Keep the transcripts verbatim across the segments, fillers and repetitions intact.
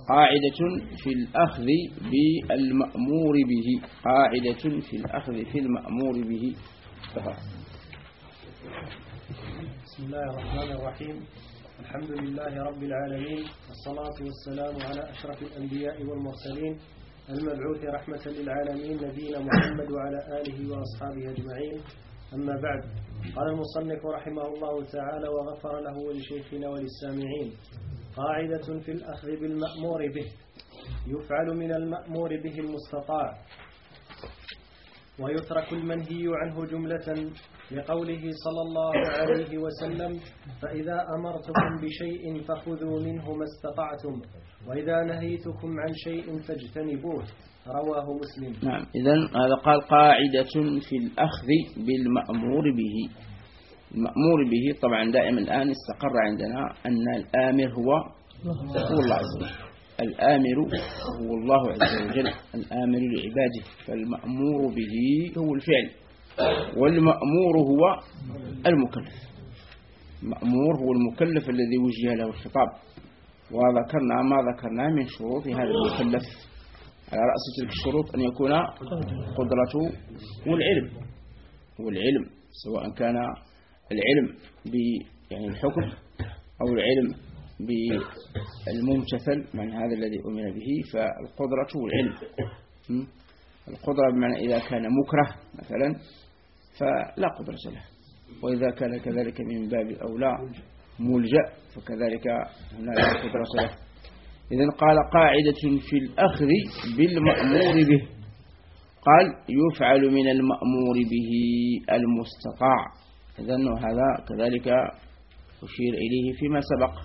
قاعدة في الأخذ بالمأمور به، قاعدة في الأخذ في المأمور به. بسم الله الرحمن الرحيم. الحمد لله رب العالمين، والصلاة والسلام على أشرف الأنبياء والمرسلين المبعوث رحمة للعالمين نبينا محمد وعلى آله وأصحابه أجمعين. أما بعد، قال المصنف رحمه الله تعالى وغفر له ولشيخنا وللسامعين: قاعدة في الأخذ بالمأمور به، يفعل من المأمور به المستطاع، ويترك المنهي عنه جملة، لقوله صلى الله عليه وسلم: فإذا أمرتكم بشيء فخذوا منه ما استطعتم، وإذا نهيتكم عن شيء فاجتنبوه. رواه مسلم. نعم. إذن هذا قال قاعدة في الأخذ بالمأمور به. المأمور به طبعا دائما الآن استقر عندنا أن الآمر هو هو الله عز وجل. الآمر هو الله عز وجل، الآمر لعباده، فالمأمور به هو الفعل، والمأمور هو المكلف. المأمور هو المكلف الذي وجه له الخطاب، وذكرنا ما ذكرنا من شروط هذا المكلف. على رأس تلك الشروط أن يكون قدرته والعلم، والعلم سواء كان العلم ب يعني الحكم أو العلم بالممتثل من هذا الذي أمر به، فالقدرة والعلم. القدرة بمعنى إذا كان مكره مثلا فلا قدرة له، وإذا كان كذلك من باب أولى ملجأ فكذلك هنا لا قدرة له. إذن قال قاعدة في الأخذ بالمأمور به، قال يفعل من المأمور به المستطاع. إذن هذا كذلك أشير إليه فيما سبق،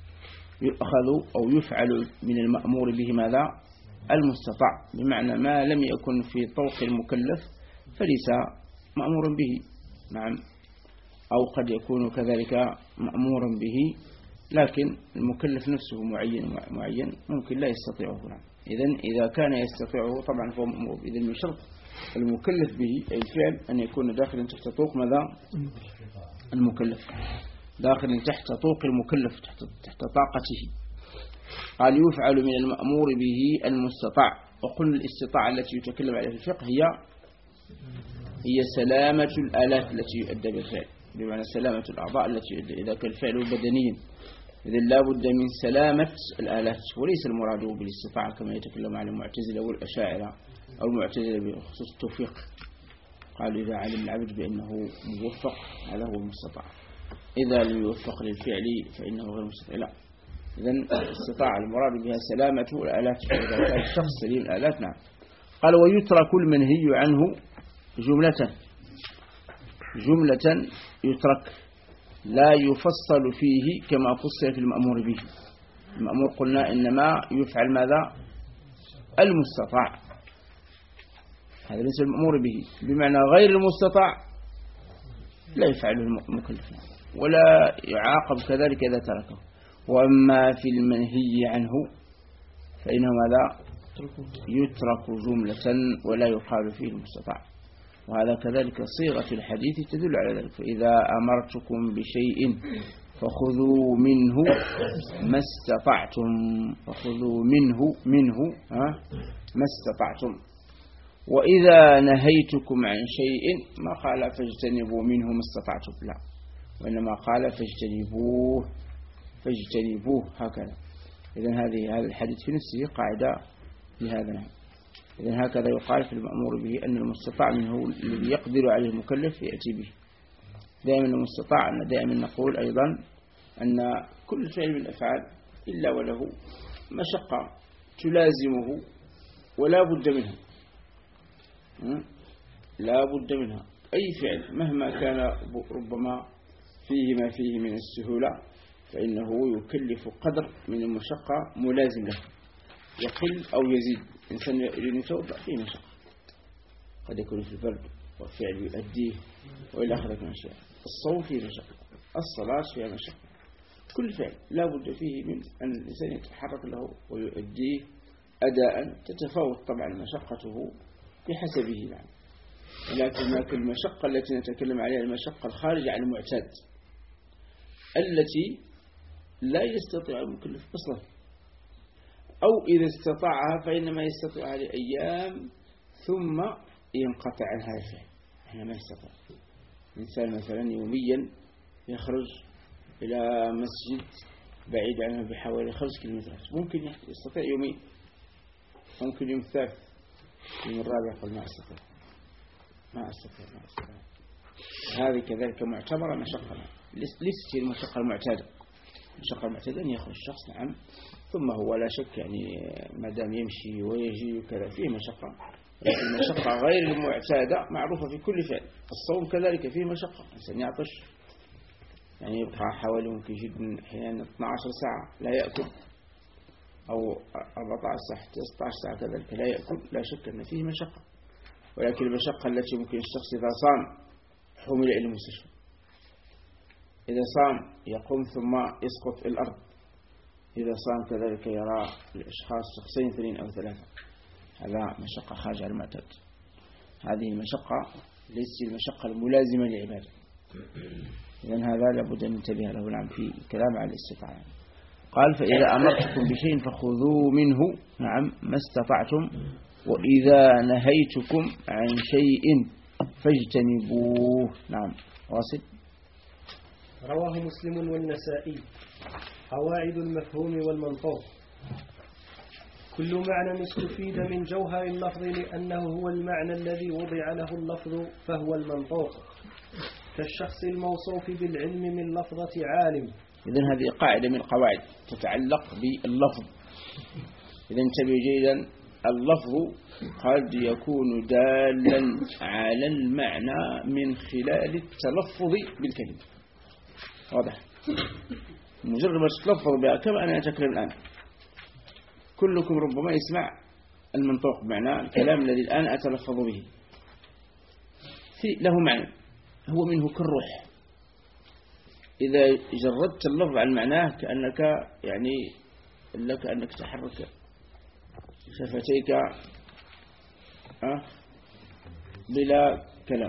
يؤخذ أو يفعل من المأمور به ماذا؟ المستطاع، بمعنى ما لم يكن في طوق المكلف فليس مأمور به. نعم. أو قد يكون كذلك مأمورا به لكن المكلف نفسه معين معين ممكن لا يستطيعه. نعم. إذن إذا كان يستطيعه طبعا فهو مأمور. إذن من شرط المكلف به أي الفعل أن يكون داخلا تحت طوق ماذا؟ المكلف، داخل تحت طوق المكلف، تحت, تحت طاقته. قال يفعل من المأمور به المستطاع. وقلنا الاستطاعة التي يتكلم عليها في الفقه هي هي سلامة الآلات التي يؤدى بالفعل، بمعنى سلامة الأعضاء التي يؤدى إذا كان الفعل بدنيا. إذن لا بد من سلامة الآلات، وليس المراد بالاستطاعة كما يتكلم عن المعتزلة والأشاعرة أو المعتزلة بخصوص التوفيق. قالوا إذا علم العبد بأنه موفق هذا هو المستطاع، إذا لم يوفق للفعل فإنه غير مستطاع. لا. إذن الاستطاعة المراد بها سلامة الآلات، إذا كان الشخص سليم الآلات. نعم. قال ويترك المنهي عنه جملة، جملة يترك، لا يفصل فيه كما فصل في المأمور به. المأمور قلنا إنما يفعل ماذا؟ المستطاع، هذا ليس المأمور به، بمعنى غير المستطاع لا يفعله المكلف ولا يعاقب كذلك إذا تركه. وأما في المنهي عنه فإنه ماذا؟ يترك جملة ولا يقال فيه المستطاع. وهذا كذلك صيغة الحديث تدل على ذلك: فإذا أمرتكم بشيء فخذوا منه ما استطعتم، فخذوا منه منه ما استطعتم. وإذا نهيتكم عن شيء ما قال فاجتنبوا منه ما استطعتم، لا، وإنما قال فاجتنبوه فاجتنبوه هكذا. إذن هذه هذا الحديث في نفسه قاعدة لهذا. إذن هكذا يقال في المأمور به أن المستطاع منه الذي يقدر عليه المكلف يأتي به. دائما المستطاع أن دائما نقول أيضا أن كل فعل من الأفعال إلا وله مشقة تلازمه ولا بد منها، لا بد منها. أي فعل مهما كان ربما فيه ما فيه من السهولة فإنه يكلف قدر من المشقة ملازم له، يقل أو يزيد. إنسان يريد يتوضأ فيه مشقة، قد يكون في البرد والفعل يؤديه وإلى آخره من الأشياء. الصوم فيه مشقة، الصلاة فيها مشقة. كل فعل لا بد فيه من أن الإنسان يتحرك له ويؤديه أداء تتفاوت طبعا مشقته بحسبه. يعني لكن المشقة التي نتكلم عليها المشقة الخارجة عن المعتاد التي لا يستطيع المكلف أصلا أو إذا استطاعها فإنما يستطيعها لأيام ثم ينقطع عن هذا الفعل. إحنا ما يستطيع الإنسان مثلا يوميا يخرج إلى مسجد بعيد عنه بحوالي خمس كيلومترات، ممكن يستطيع يومين، ممكن يوم الثالث، يوم الرابع يقول ما أستطيع ما أستطيع ما أستطيع. هذه كذلك معتبرة مشقة، ليست المشقة المعتادة. المشقة المعتادة أن يخرج الشخص نعم، ثم هو لا شك يعني ما دام يمشي ويجي وكذا فيه مشقة، لكن المشقة غير المعتادة معروفة في كل فعل. الصوم كذلك فيه مشقة، الإنسان يعطش يعني يبقى حوالي ممكن جدا أحيانا اثنتي عشرة ساعة لا يأكل، أو أربعة عشر ساعة ستة عشر ساعة كذلك لا يأكل، لا شك أن فيه مشقة. ولكن المشقة التي ممكن الشخص إذا صام حمل إلى المستشفى، إذا صام يقوم ثم يسقط الأرض، إذا صام كذلك يرى الأشخاص شخصين اثنين أو ثلاثة، هذا مشقة خارج عن المعتاد. هذه المشقة ليست المشقة الملازمة للعبادة، إذن هذا لابد أن ننتبه له نعم في الكلام على الاستطاعة. قال فإذا أمرتكم بشيء فخذوا منه نعم ما استطعتم، وإذا نهيتكم عن شيء فاجتنبوه. نعم واصل. رواه مسلم والنسائي. قواعد المفهوم والمنطوق. كل معنى استفيد من جوهر اللفظ لأنه هو المعنى الذي وضع له اللفظ فهو المنطوق، كالشخص الموصوف بالعلم من لفظة عالم. إذن هذه قاعدة من القواعد تتعلق باللفظ. إذن انتبهوا جيدا، اللفظ قد يكون دالا على المعنى من خلال التلفظ بالكلمة. واضح؟ مجرد ما تتلفظ بها كما أنا أتكلم الآن، كلكم ربما يسمع المنطوق بمعنى الكلام الذي الآن أتلفظ به، في له معنى هو منه كالروح. إذا جردت اللفظ عن معناه كأنك يعني لك أنك تحرك شفتيك أه بلا كلام.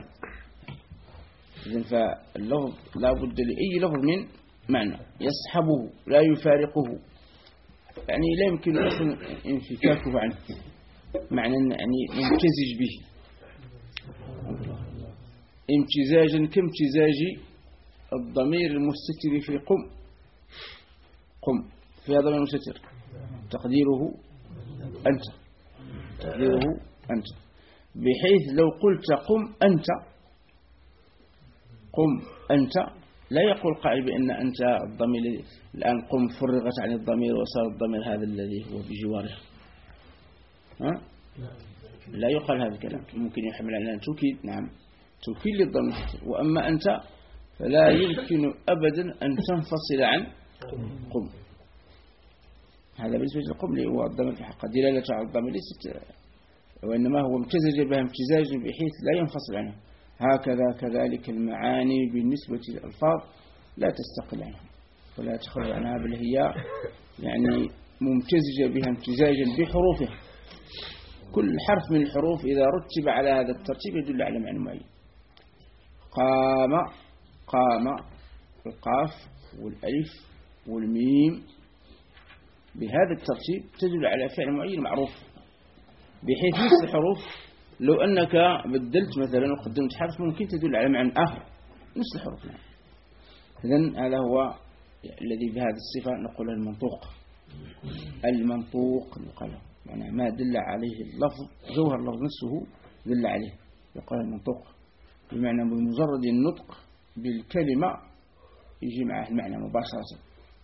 إذن فاللفظ لا بد لأي لفظ من معنى يصحبه لا يفارقه، يعني لا يمكن أصلا انفكاكه عنه، معنى يعني ممتزج به امتزاجا كامتزاج الضمير المستتر في قم. قم فيها ضمير مستتر تقديره أنت، تقديره أنت، بحيث لو قلت قم أنت، قم أنت، لا يقول قائل بأن أنت الضمير الآن قم فرغت عن الضمير وصار الضمير هذا الذي هو بجواره، ها؟ لا يقال هذا الكلام. ممكن يحمل على أن توكيد، نعم توكيد للضمير، وأما أنت فلا يمكن أبدا أن تنفصل عن قم. هذا بالنسبة للقم اللي هو الضمير في حق دلالة على الضمير ليست، وإنما هو امتزج بها امتزاج بحيث لا ينفصل عنه. هكذا كذلك المعاني بالنسبة للألفاظ لا تستقل عنها ولا تخرج عنها، بل هي يعني ممتزجة بها امتزاجا بحروفها. كل حرف من الحروف إذا رتب على هذا الترتيب يدل على معنى معين. قام، قام، القاف والألف والميم بهذا الترتيب تدل على فعل معين معروف، بحيث نفس الحروف لو أنك بدلت مثلا وقدمت حرف ممكن تدل على معنى آخر نفس الحروف. إذن هذا هو الذي بهذه الصفة نقول المنطوق. المنطوق يقال يعني ما دل عليه اللفظ، جوهر اللفظ نفسه دل عليه، يقال المنطوق، بمعنى بمجرد النطق بالكلمة يجي معه المعنى مباشرة.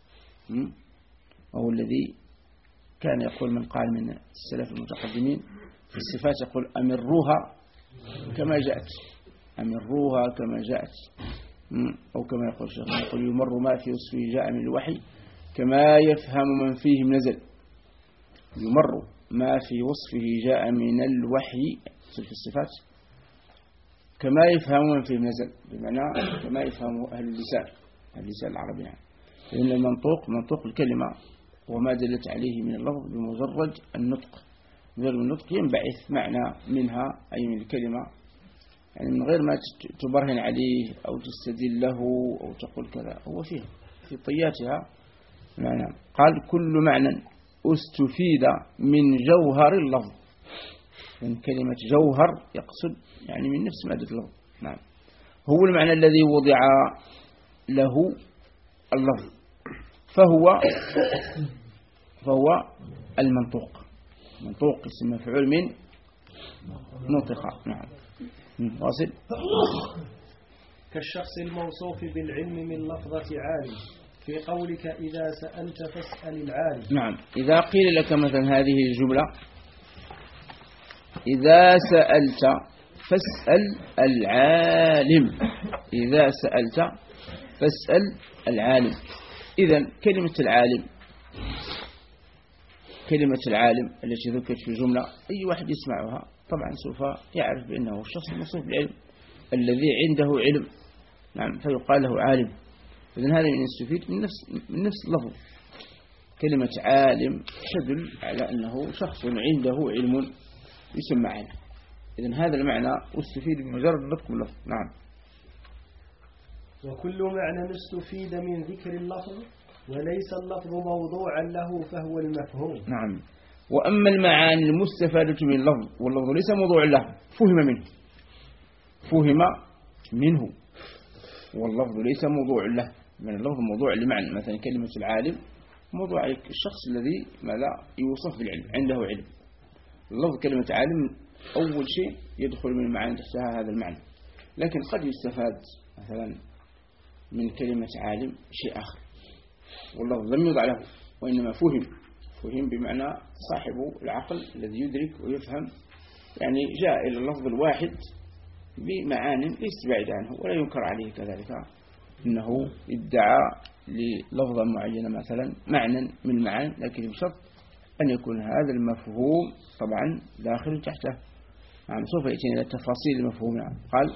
وهو الذي كان يقول من قال من السلف المتقدمين في الصفات يقول أمروها كما جاءت، أمروها كما جاءت، أو كما يقول الشيخ يقول يمر ما في وصفه جاء من الوحي كما يفهم من فيه نزل. يمر ما في وصفه جاء من الوحي في الصفات كما يفهم من فيه نزل، بمعنى كما يفهم أهل اللسان، أهل اللسان العربي. يعني لأن المنطوق منطوق الكلمة وما دلت عليه من اللفظ بمجرد النطق، مجرد النطق ينبعث معنى منها أي من الكلمة، يعني من غير ما تبرهن عليه أو تستدل له أو تقول كذا، هو فيه في طياتها معنى. قال كل معنى استفيد من جوهر اللفظ. من كلمة جوهر يقصد يعني من نفس مادة اللفظ. نعم، هو المعنى الذي وضع له اللفظ، فهو فهو المنطوق. منطوق اسم مفعول من نطق. نعم، واصل. كالشخص الموصوف بالعلم من لفظة عالم في قولك إذا سألت فاسأل العالم. نعم، إذا قيل لك مثلا هذه الجملة إذا سألت فاسأل العالم، إذا سألت فاسأل العالم. إذن كلمة العالم، كلمة العالم التي ذكرت في الجملة أي واحد يسمعها طبعا سوف يعرف بأنه الشخص الموصوف بالعلم الذي عنده علم. نعم، فيقال له عالم. إذن هذا من يستفيد من نفس من نفس اللفظ. كلمة عالم تدل على أنه شخص عنده علم يسمى عالم. إذن هذا المعنى استفيد بمجرد نطق اللفظ. نعم. وكل معنى استفيد من ذكر اللفظ وليس اللفظ موضوعا له فهو المفهوم. نعم. وأما المعاني المستفادة من اللفظ واللفظ ليس موضوعا له فهم منه، فهم منه واللفظ ليس موضوع له. من اللفظ موضوع لمعنى، مثلا كلمة العالم موضوع الشخص الذي ماذا يوصف بالعلم، عنده علم. اللفظ كلمة عالم أول شيء يدخل من المعاني تحتها هذا المعنى، لكن قد يستفاد مثلا من كلمة عالم شيء آخر واللفظ لم يوضع له وإنما فهم. فهم بمعنى صاحب العقل الذي يدرك ويفهم، يعني جاء إلى اللفظ الواحد بمعاني ليست بعيدة عنه ولا ينكر عليه كذلك إنه ادعى للفظة معينة مثلا معنى من المعاني، لكن بشرط أن يكون هذا المفهوم طبعا داخل تحته. يعني سوف يأتينا إلى تفاصيل المفهوم. قال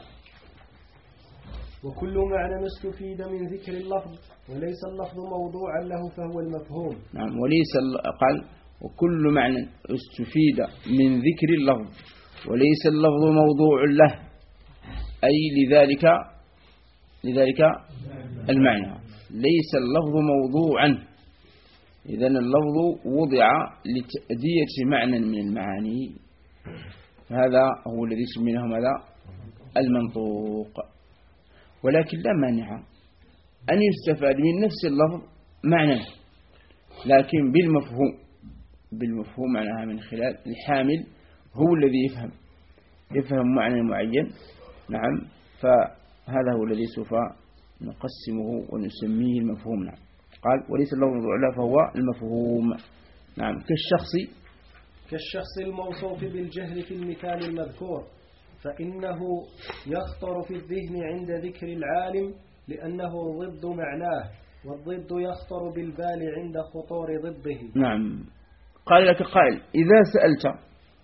وكل معنى استفيد من ذكر اللفظ وليس اللفظ موضوعا له فهو المفهوم. نعم، وليس قال وكل معنى استفيد من ذكر اللفظ وليس اللفظ موضوع له، أي لذلك لذلك المعنى ليس اللفظ موضوعا. إذن اللفظ وضع لتأدية معنى من المعاني، هذا هو الذي سميناه ماذا؟ المنطوق. ولكن لا مانع أن يستفاد من نفس اللفظ معنى لكن بالمفهوم. بالمفهوم معناها من خلال الحامل هو الذي يفهم يفهم معنى معين. نعم، فهذا هو الذي سوف نقسمه ونسميه المفهوم. نعم. قال وليس اللفظ موضوع له فهو المفهوم. نعم، كالشخص كالشخص الموصوف بالجهل في المثال المذكور، فإنه يخطر في الذهن عند ذكر العالم لأنه ضد معناه، والضد يخطر بالبال عند خطور ضده. نعم، قال لك قائل إذا سألت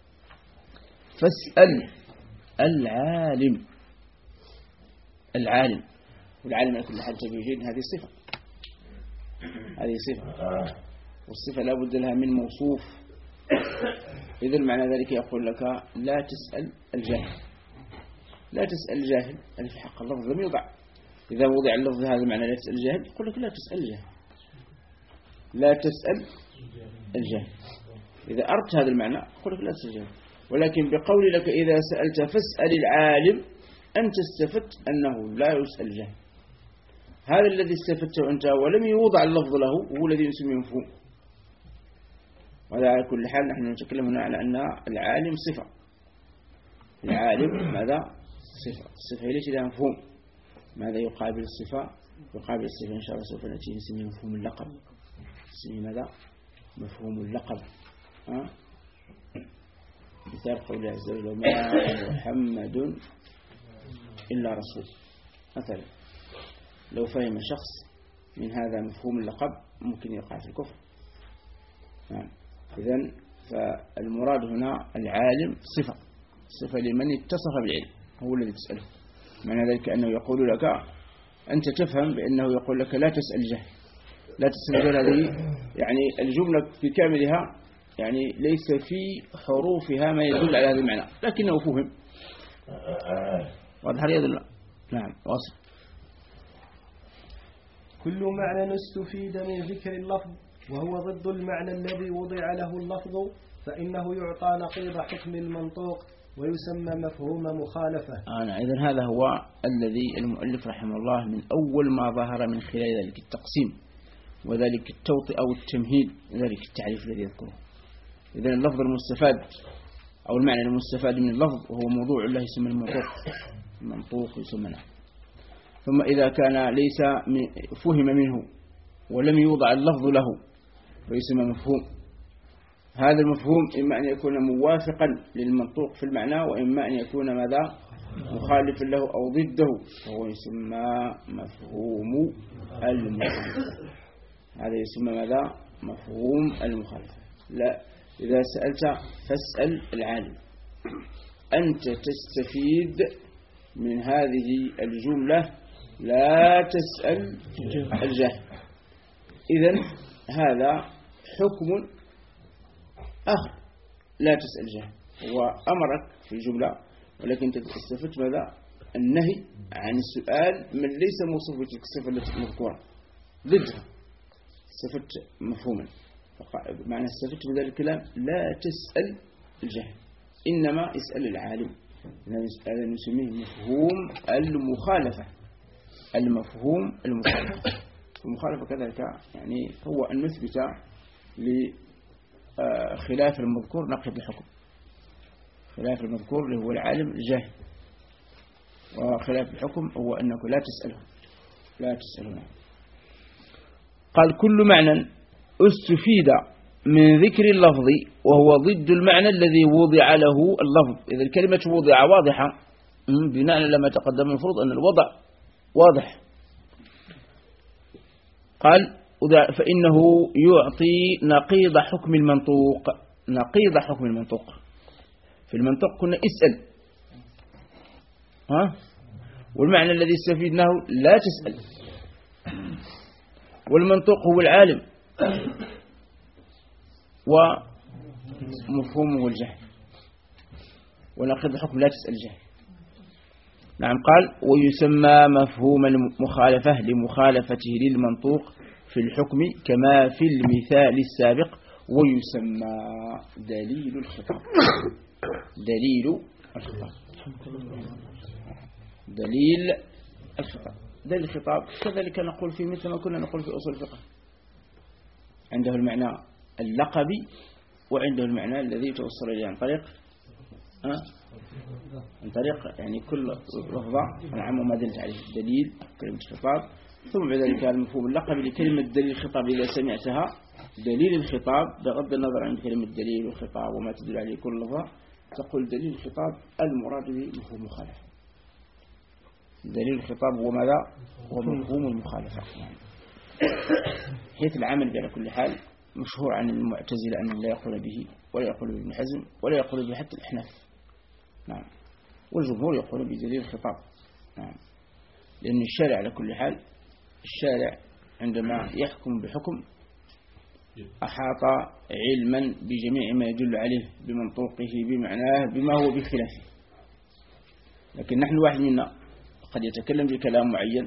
فاسأل العالم. العالم والعالم على كل حال تبيجين هذه صفة، هذه صفة، والصفة لا بد لها من موصوف. إذا معنى ذلك يقول لك لا تسأل الجاهل، لا تسأل الجاهل أن في حق اللفظ لم يوضع. إذا وضع اللفظ هذا معنى لا تسأل الجاهل يقول لك لا تسأل الجاهل، لا تسأل الجاهل. إذا أردت هذا المعنى يقول لك لا تسأل الجاهل. ولكن بقول لك إذا سألت فاسأل العالم أنت استفدت أنه لا يسأل الجاهل. هذا الذي استفدته أنت ولم يوضع اللفظ له هو الذي يسمى مفهوم. وعلى كل حال نحن نتكلم هنا على أن العالم صفة. العالم ماذا؟ صفة. الصفة ليس لها مفهوم. ماذا يقابل الصفة؟ يقابل الصفة إن شاء الله سوف نأتي نسميه مفهوم اللقب. نسميه ماذا؟ مفهوم اللقب. ها؟ مثال قوله عز وجل ما محمد إلا رسول مثلا. لو فهم شخص من هذا مفهوم اللقب ممكن يقع في الكفر. نعم. إذن فالمراد هنا العالم صفة، صفة لمن اتصف بالعلم هو الذي تسأله. معنى ذلك أنه يقول لك أنت تفهم بأنه يقول لك لا تسأل جهل، لا تسأل جهل. هذه يعني الجملة بكاملها يعني ليس في حروفها ما يدل على هذا المعنى لكنه فهم. واضح يدل. نعم، واصل. كل معنى استفيد من ذكر اللفظ وهو ضد المعنى الذي وضع له اللفظ، فإنه يعطى نقيض حكم المنطوق ويسمى مفهوم مخالفة. أنا إذن هذا هو الذي المؤلف رحمه الله من أول ما ظهر من خلال ذلك التقسيم وذلك التوطئة أو التمهيد ذلك التعريف الذي يذكره. إذن اللفظ المستفاد أو المعنى المستفاد من اللفظ وهو موضوع الله يسمى المنطوق، المنطوق يسمى نعم. ثم إذا كان ليس فهم منه ولم يوضع اللفظ له فيسمى مفهوم. هذا المفهوم إما أن يكون موافقا للمنطوق في المعنى وإما أن يكون ماذا مخالفا له أو ضده، وهو يسمى مفهوم المخالفة. هذا يسمى ماذا مفهوم المخالفة. لا، إذا سألت فاسأل العالم. أنت تستفيد من هذه الجملة، لا تسأل الجهل. إذن هذا حكم آخر، لا تسأل جهل. وأمرك في الجملة ولكن تستفدت ماذا النهي عن السؤال من ليس موصوف بتلك الصفة التي مذكورة ضدها، استفدت مفهوما. معنى استفدت من ذلك الكلام لا تسأل الجهل، إنما اسأل العالم. هذا نسميه مفهوم المخالفة. المفهوم المخالفة المخالفة كذلك يعني هو أن نثبت لخلاف المذكور نقيض الحكم. خلاف المذكور اللي هو العالم الجاهل، وخلاف الحكم هو أنك لا تسأله لا تسأله. قال كل معنى استفيد من ذكر اللفظ وهو ضد المعنى الذي وضع له اللفظ. إذا الكلمة وضع واضحة بناء لما تقدم المفروض أن الوضع واضح. قال فإنه يعطي نقيض حكم المنطوق. نقيض حكم المنطوق في المنطق كنا اسأل، ها؟ والمعنى الذي استفيدناه لا تسأل. والمنطق هو العالم ومفهومه الجهل، ونقيض الحكم لا تسأل جهل. نعم. قال ويسمى مفهوم المخالفة لمخالفته للمنطوق في الحكم كما في المثال السابق. ويسمى دليل الخطاب. دليل الخطاب دليل الخطاب دليل الخطاب كذلك نقول في مثل ما كنا نقول في أصول الفقه، عنده المعنى اللقبي وعنده المعنى الذي توصل إليه عن طريق أه؟ عن طريق يعني كل لفظة نعم وما دلت عليه الدليل كلمة الخطاب. ثم بعد ذلك المفهوم اللقبي لكلمة دليل الخطاب إذا سمعتها دليل الخطاب بغض النظر عن كلمة دليل الخطاب وما تدل عليه كل لفظة تقول دليل الخطاب المراد به مفهوم مخالفة. دليل الخطاب هو ماذا؟ هو مفهوم المخالفة. حيث العمل على كل حال مشهور عن المعتزلة أنه لا يقول به ولا يقول به ابن حزم ولا يقول به حتى الأحناف. نعم. والجمهور يقول بدليل الخطاب. نعم. لأن الشارع على كل حال الشارع عندما يحكم بحكم أحاط علما بجميع ما يدل عليه بمنطوقه بمعناه بما هو بخلافه. لكن نحن واحد منا قد يتكلم بكلام معين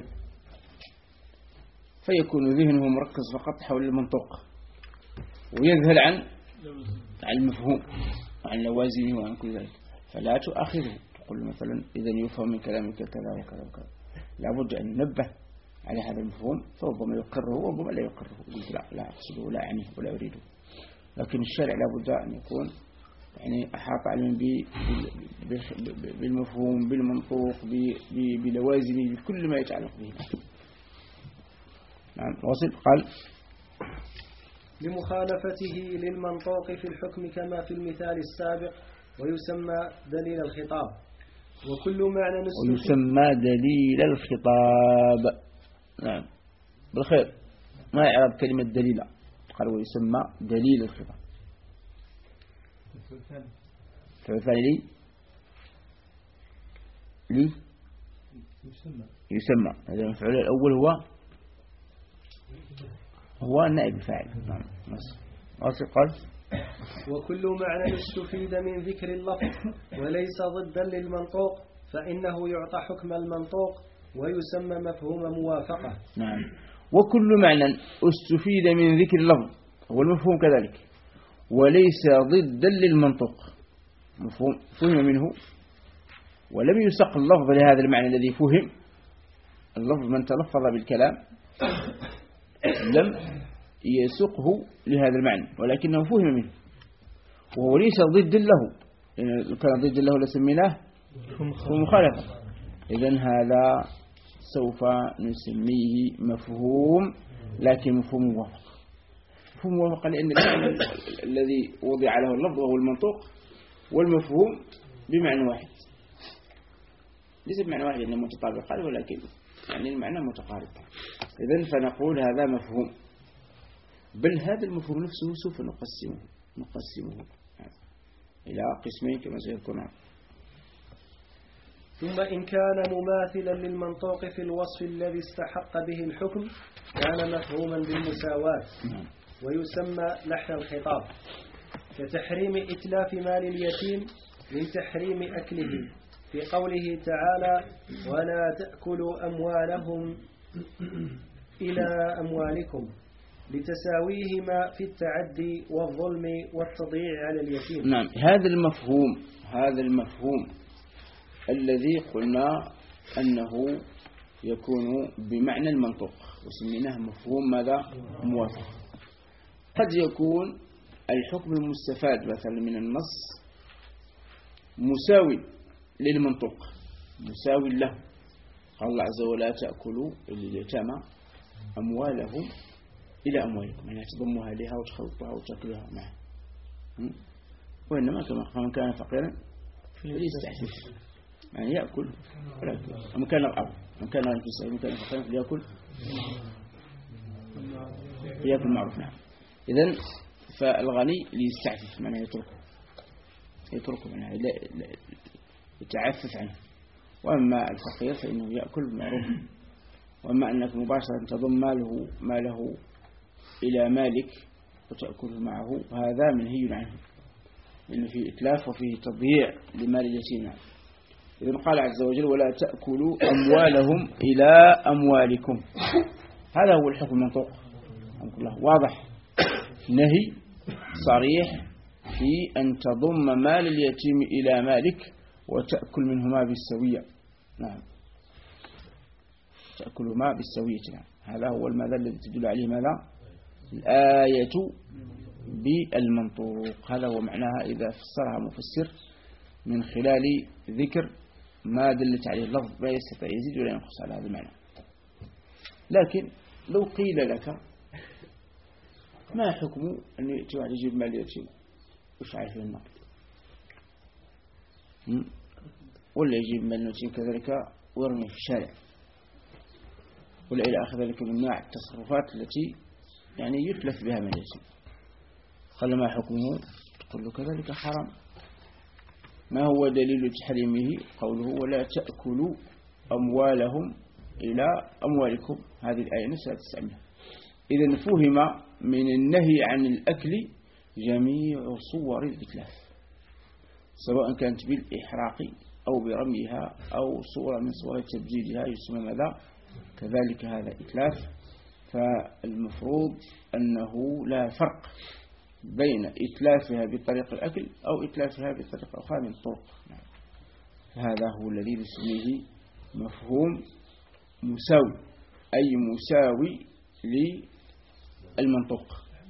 فيكون ذهنه مركز فقط حول المنطوق ويذهل عن عن المفهوم وعن لوازمه وعن كل ذلك، فلا تؤاخذه. تقول مثلا إذا يفهم من كلامك كذا وكذا وكذا، لابد أن ننبه على هذا المفهوم، فربما يقره وربما لا يقره. لا لا أقصده ولا أعنيه ولا أريده. لكن الشارع لابد أن يكون يعني أحاط علم بالمفهوم بالمنطوق بلوازمه بكل ما يتعلق به. نعم. وصل. قال لمخالفته للمنطوق في الحكم كما في المثال السابق ويسمى دليل الخطاب. وكل معنى ويسمى دليل الخطاب. نعم. بالخير. ما يعرف كلمة دليل. قال ويسمى دليل الخطاب. فالثاني لي لي يسمى. هذا المفعول الأول هو هو النائب الفاعل. نعم. أصل. قال وكل معنى استفيد من ذكر اللفظ وليس ضدا للمنطوق فإنه يعطى حكم المنطوق ويسمى مفهوم موافقة. نعم. وكل معنى استفيد من ذكر اللفظ هو المفهوم كذلك، وليس ضدا للمنطوق. مفهوم فهم منه ولم يسق اللفظ لهذا المعنى الذي فهم. اللفظ من تلفظ بالكلام لم يسقه لهذا المعنى، ولكنه فهم منه، وهو ليس ضد له، لأن كان ضد له لسميناه مخالفة. إذن هذا سوف نسميه مفهوم، لكن مفهوم موافق. مفهوم موافق لأن المعنى الذي وضع له اللفظ وهو المنطوق، والمفهوم بمعنى واحد، ليس بمعنى واحد إنه متطابقان، ولكن يعني المعنى متقارب. إذن فنقول هذا مفهوم، بل هذا المفهوم نفسه سوف نقسمه نقسمه إلى قسمين كما سيذكرنا. ثم إن كان مماثلا للمنطوق في الوصف الذي استحق به الحكم كان مفهوما بالمساواة، ويسمى لحن الخطاب، كتحريم إتلاف مال اليتيم من تحريم أكله في قوله تعالى ولا تأكلوا أموالهم إلى أموالكم، لتساويهما في التعدي والظلم والتضييع على اليتيم. نعم، هذا المفهوم هذا المفهوم الذي قلنا أنه يكون بمعنى المنطوق وسميناه مفهوم ماذا؟ موافق. قد يكون الحكم المستفاد مثلا من النص مساوي للمنطوق، مساوي له. قال الله عز وجل لا تأكلوا اليتامى أموالهم إلى أموالكم، يعني تضمها لها وتخلطها وتأكلها معها. وإنما كما كان فقيرا فليستعفف، يعني يأكل ولا يأكل. ومن كان الأرض من كان من كان فقيرا فليأكل فليأكل معروف. نعم. إذن فالغني ليستعفف، معناه يتركه يتركه معناه يتعفف عنه. وأما الفقير فإنه يأكل بمعروف. وأما أنك مباشرة تضم ماله ماله إلى مالك وتأكله معه، هذا منهي عنه، لأنه فيه إتلاف وفيه تضييع لمال اليتيم. إذن قال عز وجل ولا تأكلوا أموالهم إلى أموالكم، هذا هو الحكم المنطوق. واضح، نهي صريح في أن تضم مال اليتيم إلى مالك وتأكل منهما بالسوية. نعم، تأكلهما بالسوية. نعم. هذا هو الماذا الذي تدل عليه ماذا؟ الآية بالمنطوق. هذا هو معناها إذا فسرها مفسر من خلال ذكر ما دلت عليه اللفظ، لا يستطيع يزيد ولا ينقص على هذا المعنى. لكن لو قيل لك ما حكم أن يأتي واحد يجيب مال اليتيم ويفعل فيه النقد، ولا يجيب مال اليتيم كذلك ويرمي في الشارع، ولا إلى آخر ذلك من نوع التصرفات التي يعني يتلف بها مال اليتيم، قال ما حكمه؟ تقول له كذلك حرام. ما هو دليل تحريمه؟ قوله ولا تأكلوا أموالهم إلى أموالكم، هذه الآية نفسها تستعملها. إذن فهم من النهي عن الأكل جميع صور الإتلاف، سواء كانت بالإحراق أو برميها أو صورة من صور تبجيلها يسمى ماذا؟ كذلك هذا إتلاف. فالمفروض أنه لا فرق بين إتلافها بطريق الأكل أو إتلافها بطريقة أخرى من الطرق. هذا هو الذي نسميه مفهوم مساوي، أي مساوي للمنطوق،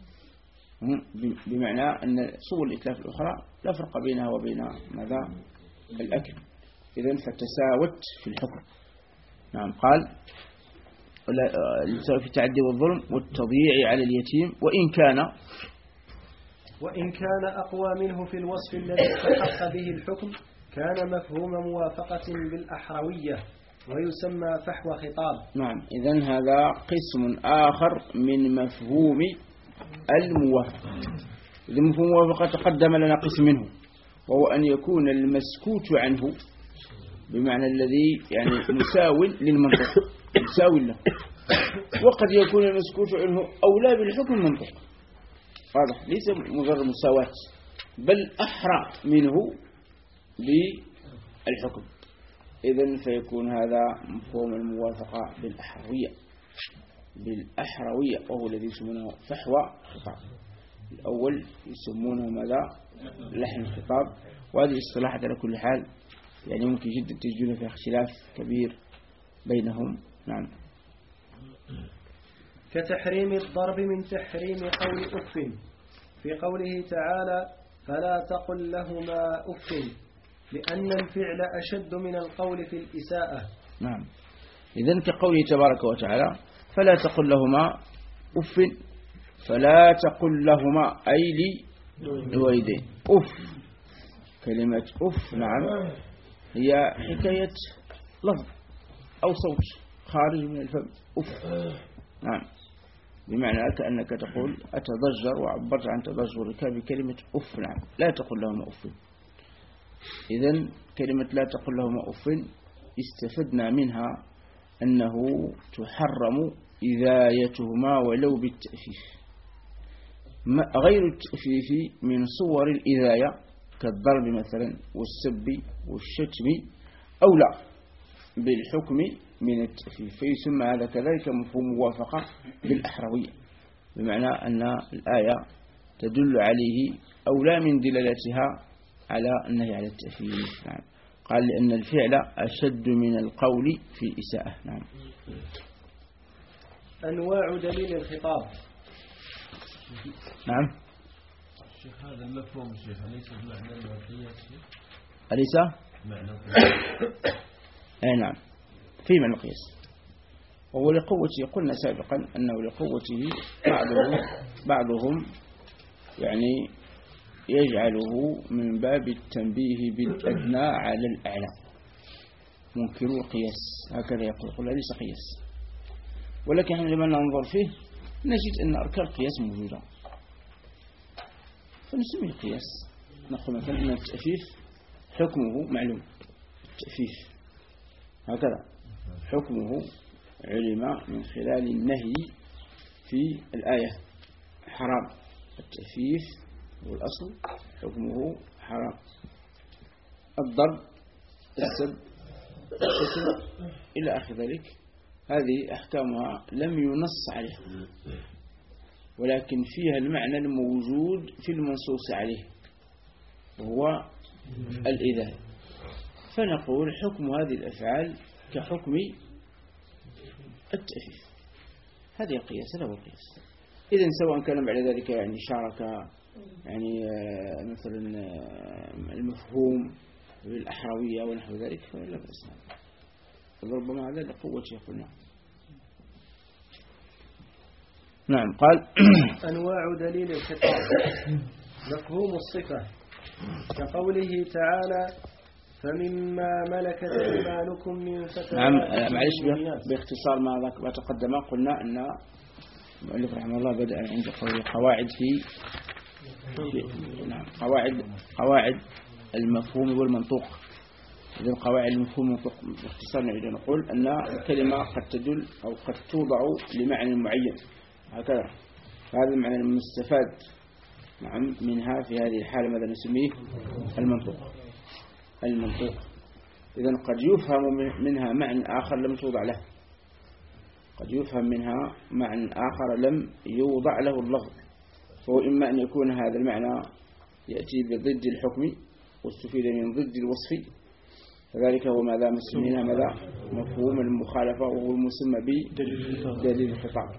بمعنى أن صور الإتلاف الأخرى لا فرق بينها وبين ماذا؟ الأكل. إذن فتساوت في الحكم. نعم. قال في التعدي والظلم والتضييع على اليتيم وإن كان وإن كان أقوى منه في الوصف الذي استحق به الحكم كان مفهوم موافقة بالأحروية ويسمى فحوى خطاب. نعم. إذن هذا قسم آخر من مفهوم الموافقة. إذن مفهوم الموافقة تقدم لنا قسم منه، وهو أن يكون المسكوت عنه بمعنى الذي يعني مساو للمنطق، مساو له. وقد يكون المسكوت عنه أولى بالحكم المنطق، واضح، ليس مجرد مساواة، بل أحرى منه بالحكم. إذن فيكون هذا مفهوم الموافقة بالأحروية بالأحروية وهو الذي يسمونه فحوى خطاب. الأول يسمونه ماذا لحن الخطاب. وهذه الاصطلاحات على كل حال يعني ممكن جدا تجدون فيها اختلاف كبير بينهم. نعم. كتحريم الضرب من تحريم قول أف في قوله تعالى فلا تقل لهما أف لأن الفعل أشد من القول في الإساءة. نعم. إذن كقوله تبارك وتعالى فلا تقل لهما أف، فلا تقل لهما أي للوالدين أف. كلمة أف نعم هي حكاية لفظ أو صوت خارج من الفم أف. نعم. بمعنى كأنك تقول أتضجر وعبرت عن تضجرك بكلمة أف. نعم. لا تقل لهما أف. إذن كلمة لا تقل لهما أف استفدنا منها أنه تحرم إذايتهما ولو بالتأفيف. غير التأفيف من صور الإذاية كالضرب مثلا والسب والشتم أولى بالحكم من التأفيف، فيسمى هذا كذلك مفهوم موافقة بالأحروية، بمعنى أن الآية تدل عليه أولى من دلالتها على النهي على التأفيف. نعم. قال لأن الفعل أشد من القول في إساءة. نعم. أنواع دليل الخطاب. نعم. الشيخ هذا المفهوم الشيخ أليس بمعنى القياس؟ أليس معنى القياس؟ أي نعم في معنى القياس. وهو لقوته قلنا سابقا أنه لقوته بعضهم بعضهم يعني يجعله من باب التنبيه بالأدنى على الأعلى، منكروا القياس هكذا يقول يقول ليس قياس. ولكن عندما ننظر فيه نجد أن أركان القياس موجودة فنسميه القياس. نقول مثلا أن التأفيف حكمه معلوم، التأفيف هكذا حكمه علم من خلال النهي في الآية حرام. التأفيف والأصل حكمه حرام. الضرب السب الشتم إلى آخر ذلك هذه أحكامها لم ينص عليها ولكن فيها المعنى الموجود في المنصوص عليه وهو الإذاء. فنقول حكم هذه الأفعال كحكم التأفيف. هذه القياس، هذا هو القياس. إذن سواء كان بعد ذلك يعني شارك يعني مثلا المفهوم بالأحروية ونحو ذلك فلا بأس. ربما هذا لقوة يقولنا. نعم. قال أنواع دليل الخطاب. مفهوم الصفة كقوله تعالى فمما ملكت أيمانكم من فتياتكم. نعم. معلش باختصار ما تقدم قلنا أن المؤلف رحمه الله بدأ عند قواعد في نعم قواعد قواعد المفهوم والمنطوق. إذن قواعد المفهوم والمنطوق باختصار نريد نقول أن الكلمة قد تدل أو قد توضع لمعنى معين هكذا، هذا المعنى المستفاد نعم منها في هذه الحالة ماذا نسميه المنطوق. المنطوق إذن قد يفهم منها معنى آخر لم توضع له، قد يفهم منها معنى آخر لم يوضع له اللفظ، فهو إما أن يكون هذا المعنى يأتي بضد الحكم واستفيد من ضد الوصف، فذلك هو ماذا مسمينها ماذا مفهوم المخالفة وهو المسمى بدليل الخطاب.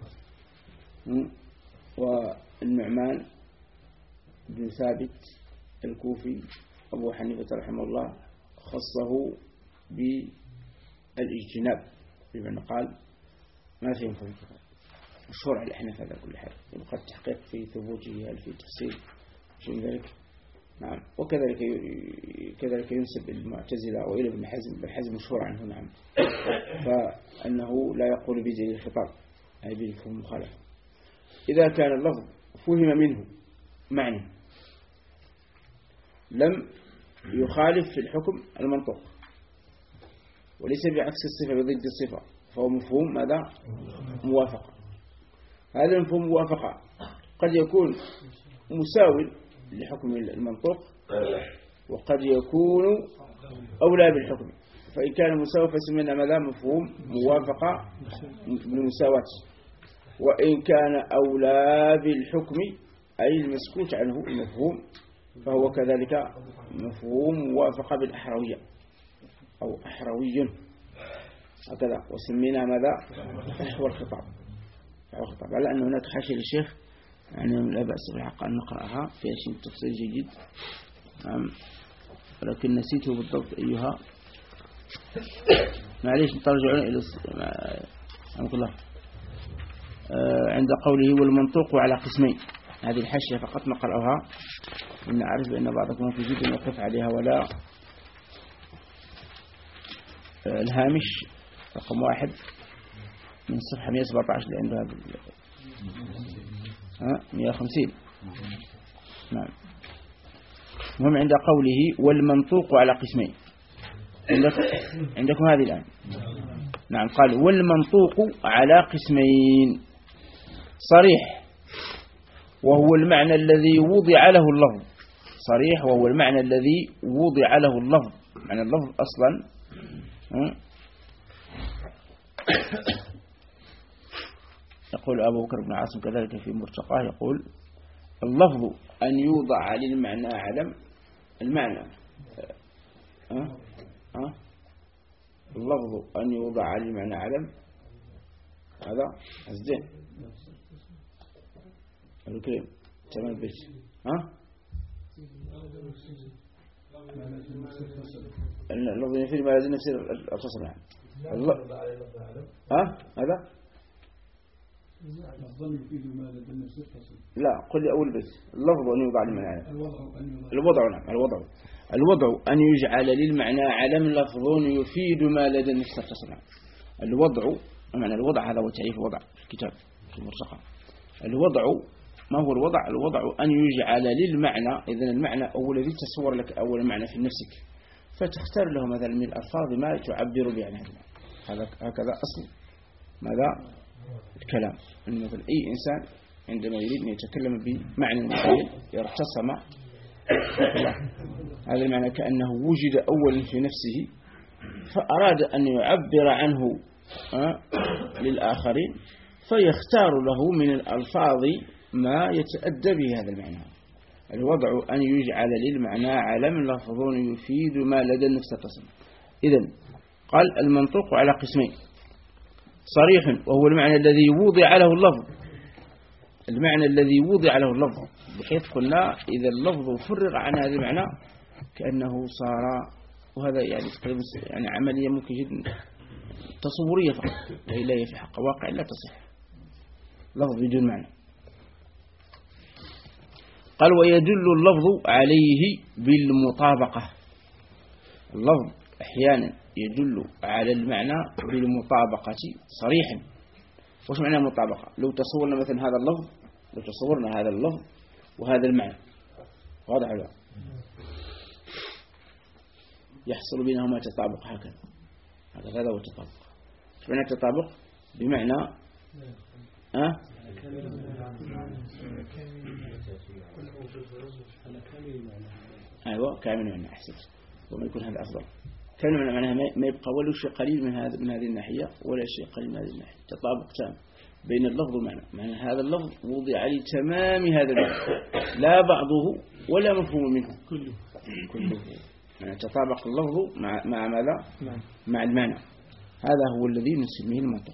والنعمان بن ثابت الكوفي أبو حنيفة رحمه الله خصه بالاجتناب، بمعنى قال ما فيه مفهوم الخطاب، مشهور على الأحناف هذا كل حال، يبقى التحقيق في ثبوته هل في تفصيل شيء ذلك. نعم. وكذلك كذلك ينسب المعتزلة وإلى ابن حزم، ابن حزم مشهور عنه نعم، فأنه لا يقول بدليل الخطاب أي بمفهوم المخالفة إذا كان اللفظ فهم منه معنى لم يخالف في الحكم المنطوق، وليس بعكس الصفة بضد الصفة، فهو مفهوم ماذا موافقة. هذا المفهوم موافقة قد يكون مساوي لحكم المنطوق وقد يكون أولى بالحكم، فإن كان مساوي فسمينا ماذا مفهوم موافقة بالمساواة، وإن كان أولى بالحكم أي المسكوت عنه المفهوم، فهو كذلك مفهوم موافق بالأحروية أو أحروي هكذا، وسمينا ماذا؟ فحوى الخطاب. فحوى الخطاب، على أن هناك حاشية للشيخ يعني لا بأس بالحق أن نقرأها فيها شيء تفصيل جيد، ولكن نسيته بالضبط أيها. معليش ترجعون إلى رحمة الله. عند قوله والمنطوق على قسمين، هذه الحاشية فقط نقرأها، إن أعرف بأن بعضكم ممكن جدا يقف عليها ولا. الهامش رقم واحد من صفحة مئة وسبعة عشر اللي عندها مئة وخمسين. نعم. هم عند قوله والمنطوق على قسمين، عندكم, عندكم هذه الآن. نعم. قال والمنطوق على قسمين صريح وهو المعنى الذي وضع له اللفظ. صريح وهو المعنى الذي وضع له اللفظ، معنى اللفظ أصلا. يقول أبو بكر بن عاصم كذلك في مرتقاه، يقول اللفظ أن يوضع للمعنى علم. المعنى أه؟ أه؟ اللفظ أن يوضع للمعنى علم، هذا الزين الكريم تمام البيت. ها اللفظ يفيد ما لازم نفسير الأصل. نعم. ها هذا لا، قل لي أول بيت. اللفظ أن يوضع للمعنى علم. الوضع. نعم. الوضع الوضع أن يجعل للمعنى علم لفظ يفيد ما لدى النفس التصنع. الوضع معنى الوضع، هذا هو تعريف الوضع في الكتاب في المرتقى. الوضع ما هو الوضع؟ الوضع أن يجعل للمعنى، إذن المعنى هو الذي تصور لك أول معنى في نفسك، فتختار له مثلا من الألفاظ ما تعبر به عن هذا المعنى. هذا هكذا أصل ماذا؟ الكلام. مثلا أي إنسان عندما يريد أن يتكلم بمعنى معين يرتسم هذا المعنى كأنه وجد أولا في نفسه، فأراد أن يعبر عنه للآخرين، فيختار له من الألفاظ ما يتأدى به هذا المعنى. الوضع أن يجعل للمعنى علم لفظ يفيد ما لدى النفس تصل. إذن قال المنطوق على قسمين صريح وهو المعنى الذي وضع له اللفظ، المعنى الذي وضع له اللفظ، بحيث قلنا إذا اللفظ فرغ عن هذا المعنى كأنه صار، وهذا يعني يعني عملية ممكن جدا تصورية فقط، لا هي في حق واقع لا تصح، لفظ بدون معنى. قال ويدل اللفظ عليه بالمطابقة. اللفظ أحيانا يدل على المعنى بالمطابقة صريحا. وش معنى المطابقة؟ لو تصورنا مثلا هذا اللفظ، لو تصورنا هذا اللفظ وهذا المعنى، واضح ولا يحصل بينهما تطابق هكذا، هذا هو التطابق. ايش معنى التطابق؟ بمعنى أه؟ أيوة كامل معنى. أحسنت. وما يكون هذا أفضل. كامل معنى معناها ما يبقى ولا شيء قليل من هذا من هذه الناحية ولا شيء قليل من هذه الناحية. تطابق تام بين اللفظ والمعنى. معنى هذا اللفظ وضع لتمام هذا المعنى، لا بعضه ولا مفهوم منه، كله كله. يعني تطابق اللفظ مع مع ماذا؟ مع المعنى. هذا هو الذي نسميه المنطق.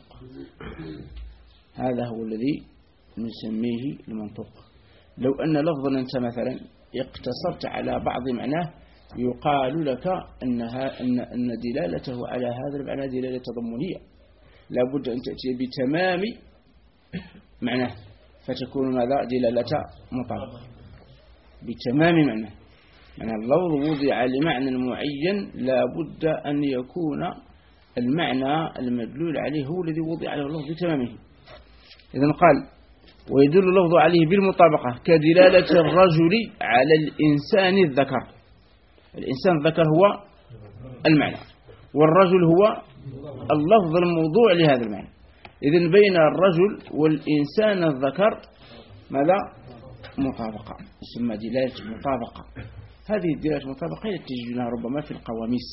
هذا هو الذي نسميه المنطق. لو أن لفظا أنت مثلا اقتصرت على بعض معناه، يقال لك أنها أن أن دلالته على هذا المعنى دلالة تضمنية، لا بد أن تأتي بتمام معناه، فتكون ماذا؟ دلالة مطابقة بتمام معناه. يعني اللفظ وضع لمعنى معين، لا بد أن يكون المعنى المدلول عليه هو الذي وضع له اللفظ بتمامه. إذن قال ويدل اللفظ عليه بالمطابقة كدلالة الرجل على الإنسان الذكر. الإنسان الذكر هو المعنى، والرجل هو اللفظ الموضوع لهذا المعنى. إذن بين الرجل والإنسان الذكر ماذا؟ مطابقة، يسمى دلالة مطابقة. هذه الدلالة المطابقة التي تجدونها ربما في القواميس،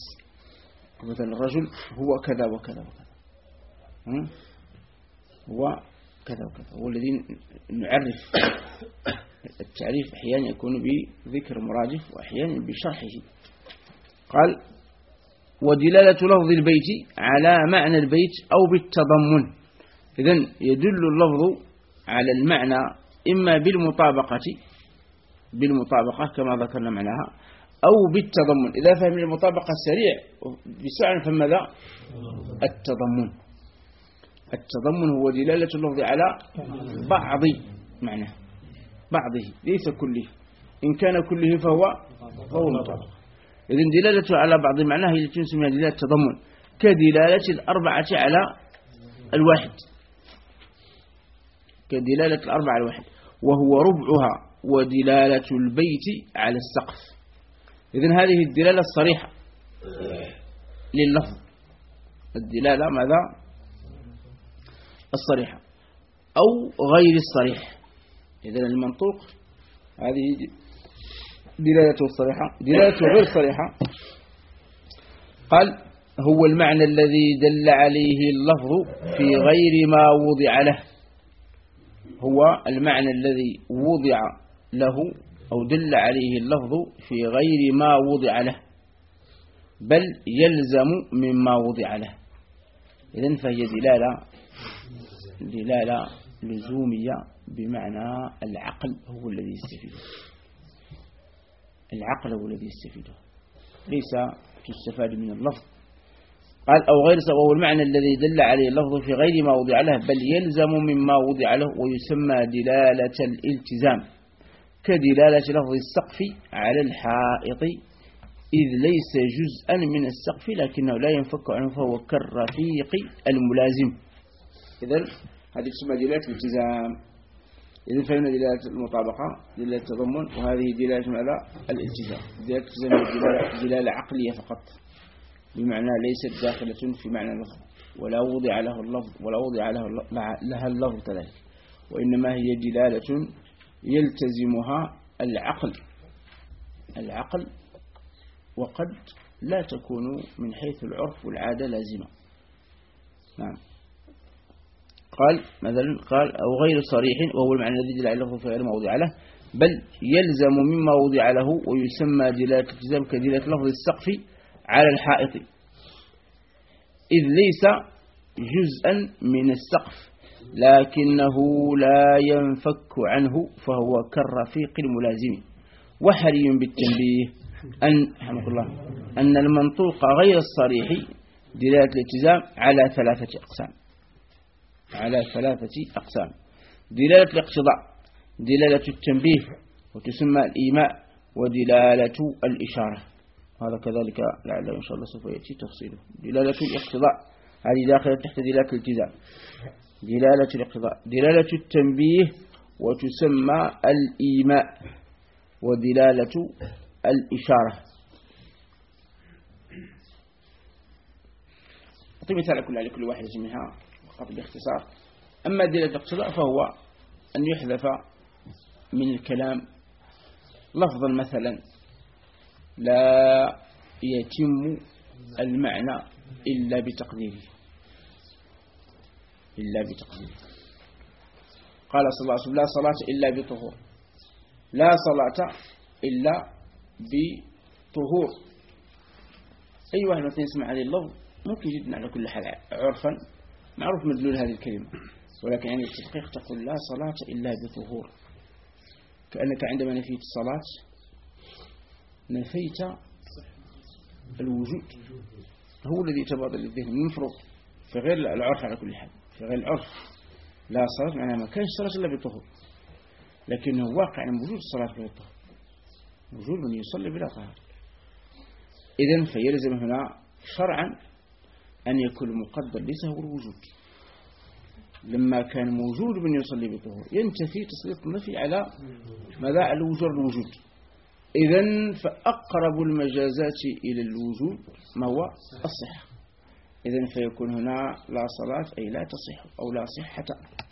مثلا الرجل هو كذا وكذا وكذا، هو كذا وكذا. هو الذي نعرف التعريف أحيانا يكون بذكر مرادف وأحيانا بشرحه. قال ودلالة لفظ البيت على معنى البيت أو بالتضمن. إذن يدل اللفظ على المعنى إما بالمطابقة بالمطابقة كما ذكرنا معناها أو بالتضمن. إذا فهم المطابقة السريع بسرعة فماذا؟ التضمن. التضمن هو دلالة اللفظ على بعض معناه، بعضه ليس كله. إن كان كله فهو فهو مطابقة. إذن دلالته على بعض معناه هي التي نسميها دلالة التضمن، كدلالة الأربعة على الواحد، كدلالة الأربعة على الواحد وهو ربعها، ودلالة البيت على السقف. إذن هذه الدلالة الصريحة لللفظ، الدلالة ماذا؟ الصريحة أو غير الصريح. إذن المنطوق هذه دلالته الصريحة. دلالته غير الصريحة قال هو المعنى الذي دل عليه اللفظ في غير ما وضع له. هو المعنى الذي وضع له أو دل عليه اللفظ في غير ما وضع له، بل يلزم مما وضع له. إذن فهي دلالة دلالة لزومية، بمعنى العقل هو الذي يستفيده، العقل هو الذي يستفيده، ليس تستفاد من اللفظ. قال أو غير وهو المعنى الذي دل عليه اللفظ في غير ما وضع له، بل يلزم مما وضع له، ويسمى دلالة الالتزام، كدلالة لفظ السقف على الحائط، إذ ليس جزءا من السقف لكنه لا ينفك عنه فهو كالرفيق الملازم. إذن هذه تسمى دلالة الالتزام. إذن فهمنا دلالة المطابقة، دلالة التضمن، وهذه دلالة ماذا؟ الالتزام. دلالة الالتزام دلالة, دلالة عقلية فقط، بمعنى ليست داخلة في معنى اللفظ، ولا وضع له اللفظ ولا وضع له لها اللفظ كذلك، وإنما هي دلالة يلتزمها العقل العقل وقد لا تكون من حيث العرف والعادة لازمة. نعم. قال مثلا قال أو غير صريح وهو المعنى الذي دل على اللفظ في غير ما وضع له، بل يلزم مما وضع له، ويسمى دلالة الالتزام كدلالة لفظ السقف على الحائط، إذ ليس جزءا من السقف لكنه لا ينفك عنه فهو كالرفيق الملازم. وحري بالتنبيه أن رحمه الله أن المنطوق غير الصريح دلالة الالتزام على ثلاثة أقسام على ثلاثة أقسام دلالة الاقتضاء، دلالة التنبيه وتسمى الإيماء، ودلالة الإشارة. هذا كذلك لعله إن شاء الله سوف يأتي تفصيله. دلالة الاقتضاء هذه داخلة تحت دلالة الالتزام. دلالة الاقتضاء، دلالة التنبيه وتسمى الإيماء، ودلالة الإشارة. أعطي مثال على كل على كل واحدة منها فقط باختصار. أما دلالة الاقتضاء فهو أن يحذف من الكلام لفظا مثلا لا يتم المعنى إلا بتقديره إلا بتقديره قال صلى الله عليه وسلم لا صلاة إلا بطهور، لا صلاة إلا بطهور. أي واحد مثلا يسمع هذه اللفظ ممكن جدا على كل حال عرفا معروف مدلول هذه الكلمة، ولكن عند التدقيق تقول لا صلاة إلا بطهور، كأنك عندما نفيت الصلاة نفيت الوجود، هو الذي يتبادل للذهن المفروض في غير العرف على كل حال. في غير العرف لا صلاة معناها ما كانش صلاة إلا بطهور، لكنه واقع وجود الصلاة بلا طهور، وجود من يصلي بلا طهور. إذن فيلزم هنا شرعا أن يكون المقدر ليس هو الوجود. لما كان موجود من يصلي بطهور ينتفي تسليط النفي على ماذا؟ على وجود الوجود. إذن فأقرب المجازات إلى الوجود ما هو الصحة. إذن فيكون هنا لا صلاة أي لا تصح أو لا صحة.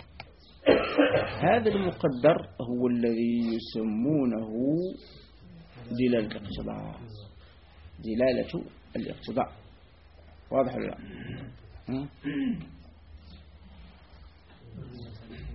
هذا المقدر هو الذي يسمونه دلالة الاقتضاء، دلالة الاقتضاء. واضح ولا لا؟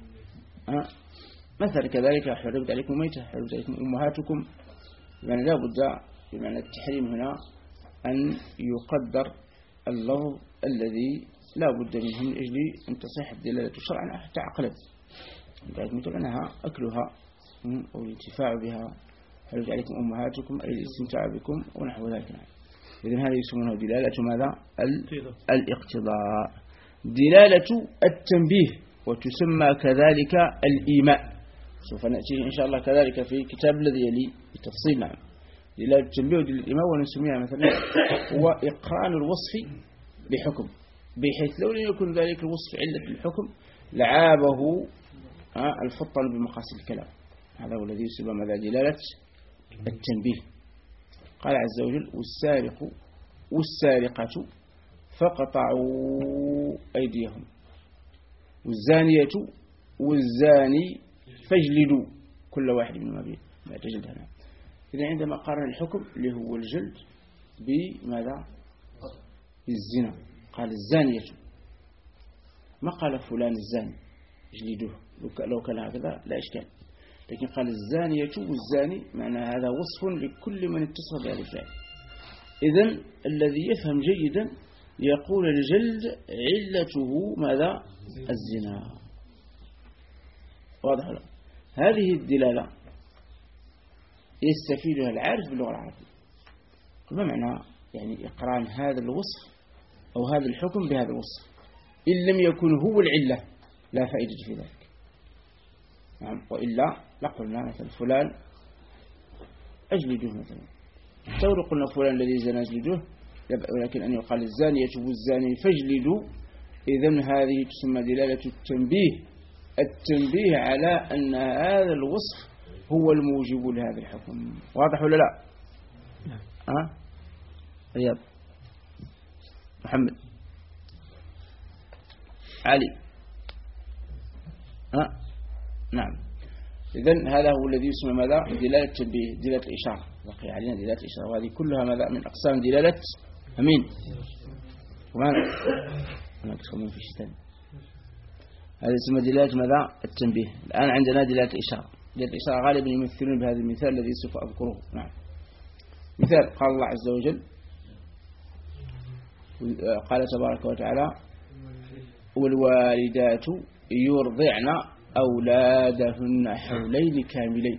أه؟ مثلا كذلك حرمت عليكم ميتة، حرمت عليكم أمهاتكم، يعني لا بد بمعنى التحريم هنا أن يقدر اللفظ الذي لا بد منه من أجل أن تصح الدلالة شرعا حتى عقلا، مثل أنها أكلها أو الانتفاع بها، حرمت عليكم أمهاتكم أي الاستمتاع بكم ونحو ذلك. إذن هذا يسمونه دلالة ماذا؟ الاقتضاء. دلالة التنبيه وتسمى كذلك الإيماء، سوف نأتي إن شاء الله كذلك في كتاب الذي يلي بالتفصيل. نعم، دلالة التنبيه ودلالة الإيماء، ونسميها مثلا هو إقران الوصف بحكم، بحيث لو لم يكن ذلك الوصف علة الحكم لعابه الفطن بمقاصد الكلام. هذا هو الذي يسمى ماذا؟ دلالة التنبيه. قال عز وجل: والسارق والسارقة فقطعوا أيديهم، والزانية والزاني فاجلدوا كل واحد منهما بما تجلد. هنا إذا عندما قارن الحكم اللي هو الجلد بماذا؟ بالزنا، قال الزانية، ما قال فلان الزاني اجلدوه، لو كان هكذا لا إشكال، لكن قال الزانية والزاني، معنى هذا وصف لكل من اتصف بهذا الفعل. إذن الذي يفهم جيدا يقول الجلد علته ماذا؟ الزنا. واضح له؟ هذه الدلالة يستفيدها العارف باللغة العربية. ما معنى يعني إقران هذا الوصف أو هذا الحكم بهذا الوصف؟ إن لم يكن هو العلة لا فائدة في ذلك. نعم، وإلا لقلنا مثلا فلان أجلدوه مثلا، تورق قلنا فلان الذي زنى أجلدوه، ولكن أن يقال الزانية والزاني فاجلدوا. إذن هذه تسمى دلالة التنبيه، التنبيه على أن هذا الوصف هو الموجب لهذا الحكم. واضح ولا لا؟ ها؟ أه؟ رياض، محمد، علي، ها؟ أه؟ نعم. إذن هذا هو الذي يسمى ماذا؟ دلالة التنبيه، دلالة الإشارة. بقي علينا دلالة الإشارة، وهذه كلها ماذا؟ من أقسام دلالة أمين. وماذا؟ أنا أكتبون في شيء ثاني. هذا يسمى دلالة ماذا؟ التنبيه. الآن عندنا دلالة الإشارة. دلالة الإشارة غالبا يمثلون بهذا المثال الذي سوف أذكره. نعم. مثال قال الله عز وجل، قال تبارك وتعالى: والوالدات يرضعن أولادهن حولين كاملين.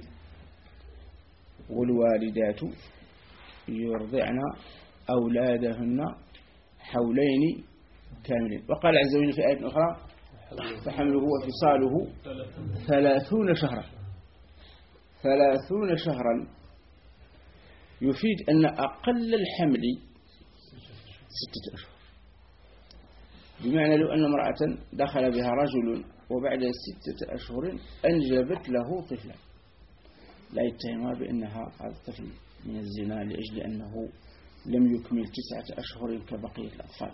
والوالدات يرضعن أولادهن حولين كاملين. وقال عز وجل في آية أخرى: فحمله وفصاله ثلاثون شهرا. ثلاثون شهرا يفيد أن أقل الحمل ستة أشهر، بمعنى لو أن امرأة دخل بها رجل وبعد ستة أشهر أنجبت له طفلا، لا يتهمها بأنها هذا الطفل من الزنا لأجل أنه لم يكمل تسعة أشهر كبقية الأطفال.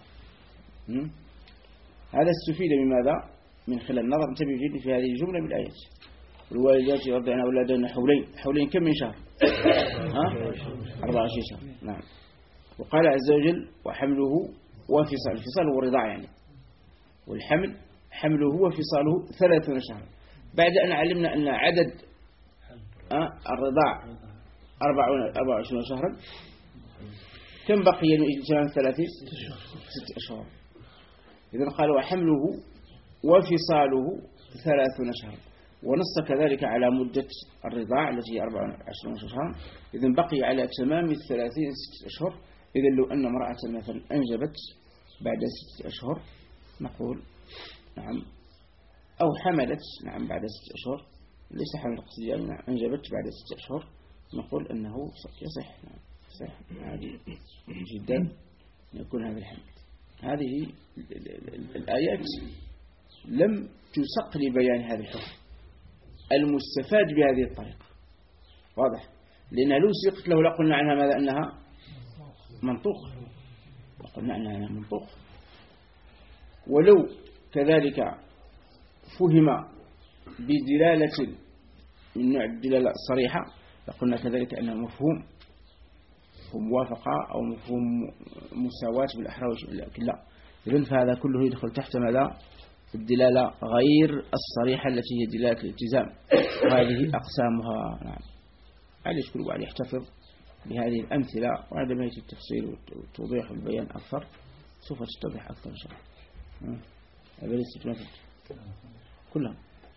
هذا استفيد بماذا؟ من خلال النظر. انتبه في هذه الجملة بالآيات: والوالدات يرضعن أولادهن حولين. حولين كم من شهر؟ ها؟ أربعة وعشرين شهر. نعم. وقال عز وجل: وحمله وفصاله. الفصال هو الرضاع يعني، والحمل حمله وفصاله ثلاثون شهرا. بعد أن علمنا أن عدد الرضاع أربعة وعشرين شهرا، كم بقي من إجتماع الثلاثين؟ ست أشهر. إذن قال: وحمله وفصاله ثلاثون شهرا، ونص كذلك على مدة الرضاع التي هي أربعة وعشرين شهرا. إذن بقي على تمام الثلاثين ست أشهر. إذن لو أن امرأة مثلا أنجبت بعد ستة أشهر نقول نعم، أو حملت نعم بعد ستة أشهر، ليس حمل قصدي يعني، نعم أنجبت بعد ستة أشهر، نقول أنه يصح. نعم صح، عادي جدا يكون هذا الحمل. هذه الآيات لم تسق لبيان هذا الحكم المستفاد بهذه الطريقة. واضح؟ لأنها لو سيقت له لقلنا عنها ماذا؟ أنها منطوق، وقلنا أنها منطوق. ولو كذلك فهم بدلالة من نوع الدلالة الصريحة لقلنا كذلك أنها مفهوم موافقة أو مفهوم مساواة بالأحرى، لكن لا. إذن فهذا كله يدخل تحت ماذا؟ الدلالة غير الصريحة التي هي دلالة الالتزام، وهذه أقسامها. نعم، على يشكل وعلى يحتفظ بهذه الأمثلة، وعندما يأتي التفصيل والتوضيح والبيان أكثر سوف تتضح أكثر إن شاء الله. هذا ليست مثل كلها.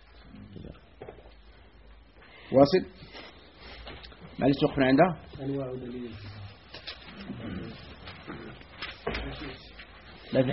واصل ما ليس وقفنا عنده أنواع دليل. لا